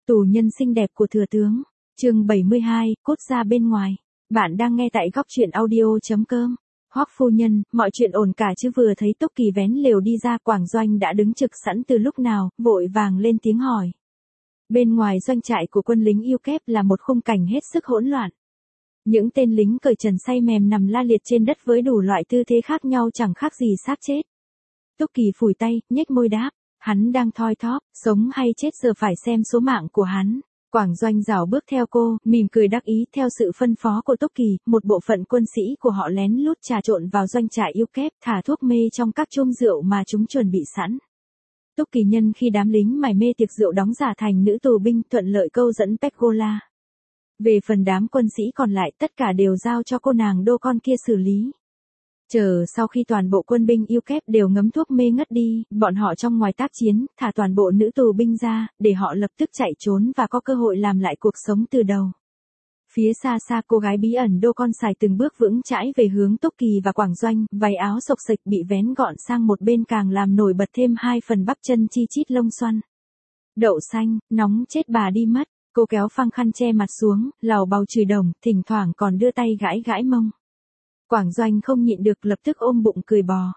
Tù nhân xinh đẹp của thừa tướng. Chương 72, cốt ra bên ngoài. Bạn đang nghe tại góc truyện audio.com. Hoắc phu nhân, mọi chuyện ổn cả chứ? Vừa thấy Túc Kỳ vén lều đi ra, Quảng Doanh đã đứng trực sẵn từ lúc nào, vội vàng lên tiếng hỏi. Bên ngoài doanh trại của quân lính yêu kép là một khung cảnh hết sức hỗn loạn. Những tên lính cởi trần say mềm nằm la liệt trên đất với đủ loại tư thế khác nhau, chẳng khác gì xác chết. Túc Kỳ phủi tay, nhếch môi đáp. Hắn đang thoi thóp, sống hay chết giờ phải xem số mạng của hắn. Quảng Doanh rảo bước theo cô, mỉm cười đắc ý. Theo sự phân phó của Túc Kỳ, một bộ phận quân sĩ của họ lén lút trà trộn vào doanh trại yêu kép, thả thuốc mê trong các chum rượu mà chúng chuẩn bị sẵn. Túc Kỳ nhân khi đám lính mải mê tiệc rượu đóng giả thành nữ tù binh, thuận lợi câu dẫn Pegola. Về phần đám quân sĩ còn lại, tất cả đều giao cho cô nàng đô con kia xử lý. Chờ sau khi toàn bộ quân binh yêu kép đều ngấm thuốc mê ngất đi, bọn họ trong ngoài tác chiến, thả toàn bộ nữ tù binh ra, để họ lập tức chạy trốn và có cơ hội làm lại cuộc sống từ đầu. Phía xa xa, cô gái bí ẩn đô con xài từng bước vững chãi về hướng Túc Kỳ và Quảng Doanh, váy áo xộc xệch bị vén gọn sang một bên càng làm nổi bật thêm hai phần bắp chân chi chít lông xoăn. Đậu xanh, nóng chết bà đi mất. Cô kéo phăng khăn che mặt xuống, lào bào chửi đồng, thỉnh thoảng còn đưa tay gãi gãi mông. Quảng Doanh không nhịn được, lập tức ôm bụng cười bò.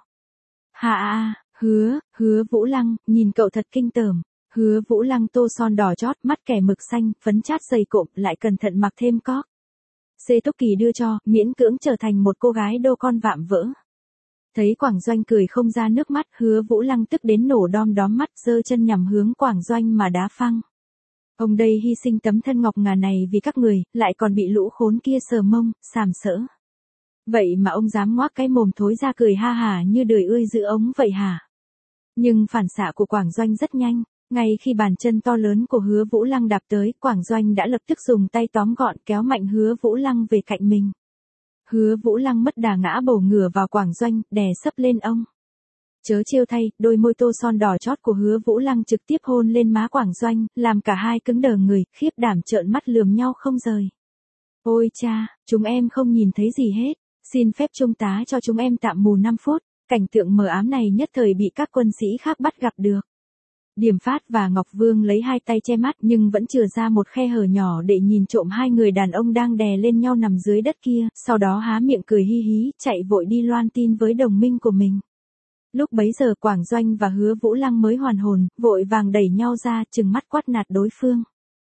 Hứa Vũ Lăng, nhìn cậu thật kinh tởm. Hứa Vũ Lăng tô son đỏ chót, mắt kẻ mực xanh, phấn chát dày cộm, lại cẩn thận mặc thêm cóp. Túc Kỳ đưa cho, miễn cưỡng trở thành một cô gái đô con vạm vỡ. Thấy Quảng Doanh cười không ra nước mắt, Hứa Vũ Lăng tức đến nổ đom đóm mắt, giơ chân nhằm hướng Quảng Doanh mà đá phăng. Ông đây hy sinh tấm thân ngọc ngà này vì các người, lại còn bị lũ khốn kia sờ mông, sàm sỡ. Vậy mà ông dám ngoác cái mồm thối ra cười ha hả như đời ươi giữ ống vậy hả? Nhưng phản xạ của Quảng Doanh rất nhanh, ngay khi bàn chân to lớn của Hứa Vũ Lăng đạp tới, Quảng Doanh đã lập tức dùng tay tóm gọn kéo mạnh Hứa Vũ Lăng về cạnh mình. Hứa Vũ Lăng mất đà ngã bổ ngửa vào Quảng Doanh, đè sấp lên ông. Chớ trêu thay, đôi môi tô son đỏ chót của Hứa Vũ Lăng trực tiếp hôn lên má Quảng Doanh, làm cả hai cứng đờ người, khiếp đảm trợn mắt lườm nhau không rời. Ôi cha, chúng em không nhìn thấy gì hết. Xin phép trung tá cho chúng em tạm mù 5 phút, cảnh tượng mờ ám này nhất thời bị các quân sĩ khác bắt gặp được. Điềm Phát và Ngọc Vương lấy hai tay che mắt nhưng vẫn chừa ra một khe hở nhỏ để nhìn trộm hai người đàn ông đang đè lên nhau nằm dưới đất kia, sau đó há miệng cười hi hí, chạy vội đi loan tin với đồng minh của mình. Lúc bấy giờ Quảng Doanh và Hứa Vũ Lăng mới hoàn hồn, vội vàng đẩy nhau ra, trừng mắt quát nạt đối phương.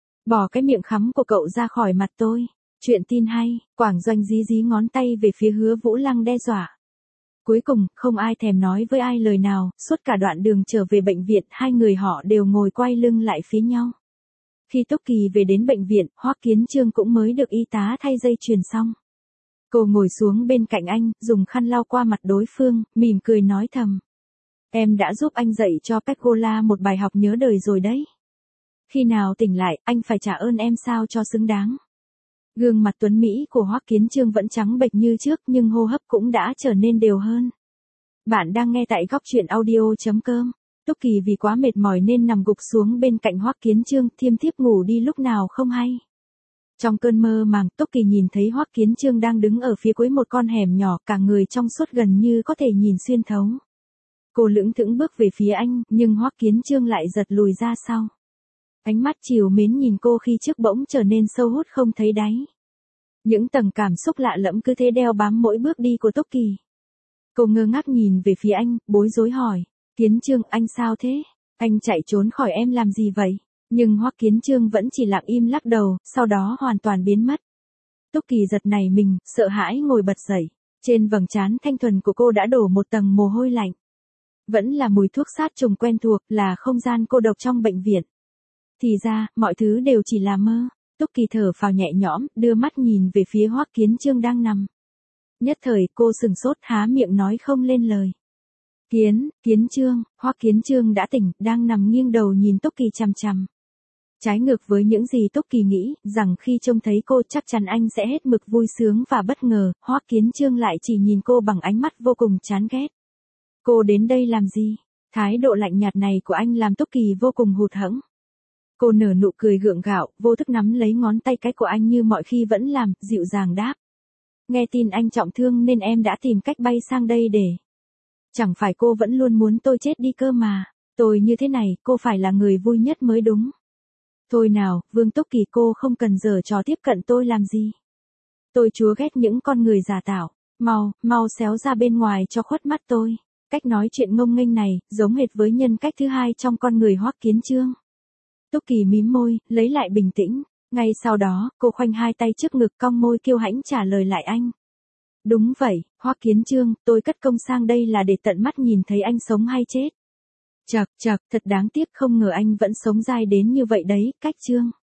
Bỏ cái miệng khắm của cậu ra khỏi mặt tôi. Chuyện tin hay, Quảng Doanh dí dí ngón tay về phía Hứa Vũ Lăng đe dọa. Cuối cùng, không ai thèm nói với ai lời nào, suốt cả đoạn đường trở về bệnh viện, hai người họ đều ngồi quay lưng lại phía nhau. Khi Túc Kỳ về đến bệnh viện, Hoắc Kiến Chương cũng mới được y tá thay dây chuyền xong. Cô ngồi xuống bên cạnh anh, dùng khăn lau qua mặt đối phương, mỉm cười nói thầm. Em đã giúp anh dạy cho Pegola một bài học nhớ đời rồi đấy. Khi nào tỉnh lại, anh phải trả ơn em sao cho xứng đáng. Gương mặt tuấn Mỹ của Hoắc Kiến Chương vẫn trắng bệch như trước nhưng hô hấp cũng đã trở nên đều hơn. Bạn đang nghe tại góc truyện audio.com. Túc Kỳ vì quá mệt mỏi nên nằm gục xuống bên cạnh Hoắc Kiến Chương, thiêm thiếp ngủ đi lúc nào không hay. Trong cơn mơ màng, Túc Kỳ nhìn thấy Hoắc Kiến Chương đang đứng ở phía cuối một con hẻm nhỏ, cả người trong suốt gần như có thể nhìn xuyên thấu. Cô lững thững bước về phía anh, nhưng Hoắc Kiến Chương lại giật lùi ra sau. Ánh mắt trìu mến nhìn cô khi trước bỗng trở nên sâu hút không thấy đáy. Những tầng cảm xúc lạ lẫm cứ thế đeo bám mỗi bước đi của Túc Kỳ. Cô ngơ ngác nhìn về phía anh, bối rối hỏi. Kiến Chương, anh sao thế? Anh chạy trốn khỏi em làm gì vậy? Nhưng Hoắc Kiến Chương vẫn chỉ lặng im lắc đầu, sau đó hoàn toàn biến mất. Túc Kỳ giật nảy mình, sợ hãi ngồi bật dậy. Trên vầng trán thanh thuần của cô đã đổ một tầng mồ hôi lạnh. Vẫn là mùi thuốc sát trùng quen thuộc, là không gian cô độc trong bệnh viện. Thì ra, mọi thứ đều chỉ là mơ. Túc Kỳ thở phào nhẹ nhõm, đưa mắt nhìn về phía Hoắc Kiến Chương đang nằm. Nhất thời cô sừng sốt, há miệng nói không lên lời. Kiến Chương, Hoắc Kiến Chương đã tỉnh, đang nằm nghiêng đầu nhìn Túc Kỳ chằm chằm. Trái ngược với những gì Túc Kỳ nghĩ, rằng khi trông thấy cô chắc chắn anh sẽ hết mực vui sướng và bất ngờ, Hoắc Kiến Chương lại chỉ nhìn cô bằng ánh mắt vô cùng chán ghét. Cô đến đây làm gì? Thái độ lạnh nhạt này của anh làm Túc Kỳ vô cùng hụt hẫng. Cô nở nụ cười gượng gạo, vô thức nắm lấy ngón tay cái của anh như mọi khi vẫn làm, dịu dàng đáp. Nghe tin anh trọng thương nên em đã tìm cách bay sang đây để. Chẳng phải cô vẫn luôn muốn tôi chết đi cơ mà. Tôi như thế này, cô phải là người vui nhất mới đúng. Thôi nào, Vương Túc Kỳ cô không cần giở trò tiếp cận tôi làm gì. Tôi chúa ghét những con người giả tạo. Mau xéo ra bên ngoài cho khuất mắt tôi. Cách nói chuyện ngông nghênh này, giống hệt với nhân cách thứ hai trong con người Hoắc Kiến Chương. Túc Kỳ mím môi, lấy lại bình tĩnh. Ngay sau đó, cô khoanh hai tay trước ngực cong môi kiêu hãnh trả lời lại anh. Đúng vậy, Hoắc Kiến Chương, tôi cất công sang đây là để tận mắt nhìn thấy anh sống hay chết. Chậc, thật đáng tiếc không ngờ anh vẫn sống dai đến như vậy đấy, Cách Chương.